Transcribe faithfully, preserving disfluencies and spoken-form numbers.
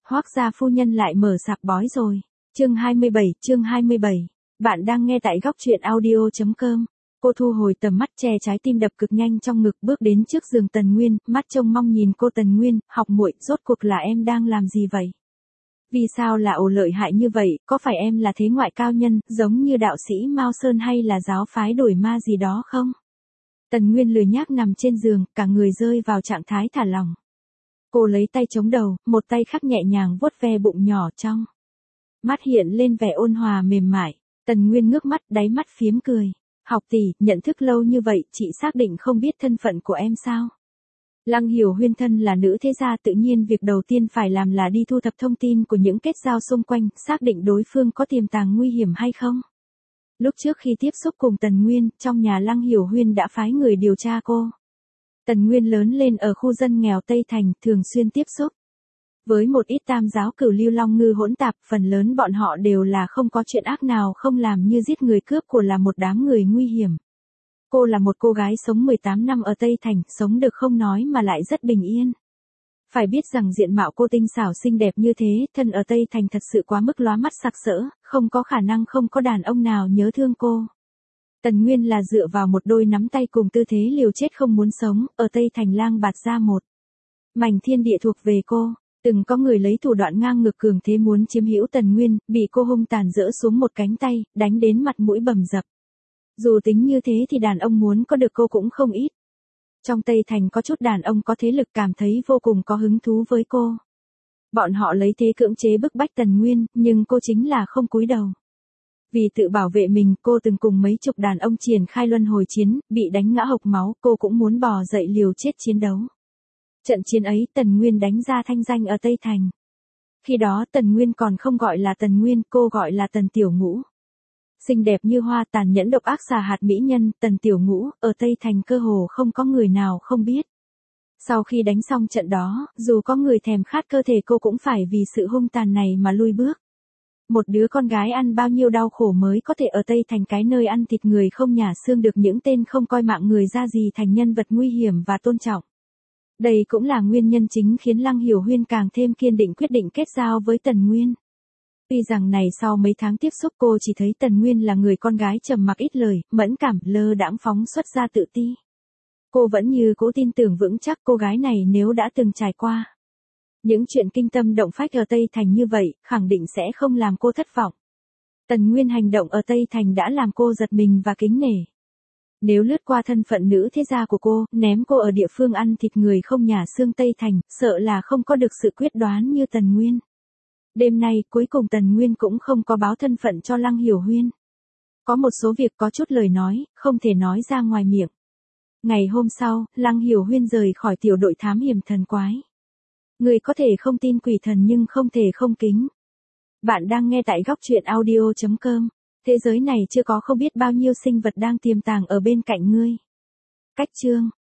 Hoác gia phu nhân lại mở sạp bói rồi. Chương hai mươi bảy, chương hai mươi bảy. Bạn đang nghe tại góc truyện audio chấm com. Cô thu hồi tầm mắt, che trái tim đập cực nhanh trong ngực, bước đến trước giường Tần Nguyên, mắt trông mong nhìn cô. Tần Nguyên, học muội, rốt cuộc là em đang làm gì vậy? Vì sao là ổ lợi hại như vậy, có phải em là thế ngoại cao nhân, giống như đạo sĩ Mao Sơn hay là giáo phái đuổi ma gì đó không? Tần Nguyên lười nhác nằm trên giường, cả người rơi vào trạng thái thả lỏng. Cô lấy tay chống đầu, một tay khác nhẹ nhàng vuốt ve bụng nhỏ trong. Mắt hiện lên vẻ ôn hòa mềm mại. Tần Nguyên ngước mắt, đáy mắt phiếm cười. Học tỷ, nhận thức lâu như vậy, chị xác định không biết thân phận của em sao? Lăng Hiểu Huyên thân là nữ thế gia, tự nhiên việc đầu tiên phải làm là đi thu thập thông tin của những kết giao xung quanh, xác định đối phương có tiềm tàng nguy hiểm hay không. Lúc trước khi tiếp xúc cùng Tần Nguyên, trong nhà Lăng Hiểu Huyên đã phái người điều tra cô. Tần Nguyên lớn lên ở khu dân nghèo Tây Thành, thường xuyên tiếp xúc với một ít tam giáo cửu lưu long ngư hỗn tạp, phần lớn bọn họ đều là không có chuyện ác nào không làm, như giết người cướp của là một đám người nguy hiểm. Cô là một cô gái sống mười tám năm ở Tây Thành, sống được không nói mà lại rất bình yên. Phải biết rằng diện mạo cô tinh xảo xinh đẹp như thế, thân ở Tây Thành thật sự quá mức lóa mắt sặc sỡ, không có khả năng không có đàn ông nào nhớ thương cô. Tần Nguyên là dựa vào một đôi nắm tay cùng tư thế liều chết không muốn sống, ở Tây Thành lang bạt ra một mảnh thiên địa thuộc về cô. Từng có người lấy thủ đoạn ngang ngược cường thế muốn chiếm hữu Tần Nguyên, bị cô hung tàn giỡ xuống một cánh tay, đánh đến mặt mũi bầm dập. Dù tính như thế thì đàn ông muốn có được cô cũng không ít. Trong Tây Thành có chút đàn ông có thế lực cảm thấy vô cùng có hứng thú với cô. Bọn họ lấy thế cưỡng chế bức bách Tần Nguyên, nhưng cô chính là không cúi đầu. Vì tự bảo vệ mình, cô từng cùng mấy chục đàn ông triển khai luân hồi chiến, bị đánh ngã hộc máu, cô cũng muốn bò dậy liều chết chiến đấu. Trận chiến ấy Tần Nguyên đánh ra thanh danh ở Tây Thành. Khi đó Tần Nguyên còn không gọi là Tần Nguyên, cô gọi là Tần Tiểu Ngũ. Xinh đẹp như hoa, tàn nhẫn độc ác xà hạt mỹ nhân, Tần Tiểu Ngũ, ở Tây Thành cơ hồ không có người nào không biết. Sau khi đánh xong trận đó, dù có người thèm khát cơ thể cô cũng phải vì sự hung tàn này mà lui bước. Một đứa con gái ăn bao nhiêu đau khổ mới có thể ở Tây Thành, cái nơi ăn thịt người không nhả xương, được những tên không coi mạng người ra gì thành nhân vật nguy hiểm và tôn trọng. Đây cũng là nguyên nhân chính khiến Lăng Hiểu Huyên càng thêm kiên định quyết định kết giao với Tần Nguyên. Tuy rằng này sau mấy tháng tiếp xúc cô chỉ thấy Tần Nguyên là người con gái trầm mặc ít lời, mẫn cảm, lơ đãng phóng xuất ra tự ti. Cô vẫn như cố tin tưởng vững chắc cô gái này nếu đã từng trải qua những chuyện kinh tâm động phách ở Tây Thành như vậy, khẳng định sẽ không làm cô thất vọng. Tần Nguyên hành động ở Tây Thành đã làm cô giật mình và kính nể. Nếu lướt qua thân phận nữ thế gia của cô, ném cô ở địa phương ăn thịt người không nhả xương Tây Thành, sợ là không có được sự quyết đoán như Tần Nguyên. Đêm nay, cuối cùng Tần Nguyên cũng không có báo thân phận cho Lăng Hiểu Huyên. Có một số việc có chút lời nói, không thể nói ra ngoài miệng. Ngày hôm sau, Lăng Hiểu Huyên rời khỏi tiểu đội thám hiểm thần quái. Người có thể không tin quỷ thần nhưng không thể không kính. Bạn đang nghe tại góc truyện audio chấm com. Thế giới này chưa có không biết bao nhiêu sinh vật đang tiềm tàng ở bên cạnh ngươi. Cách chương.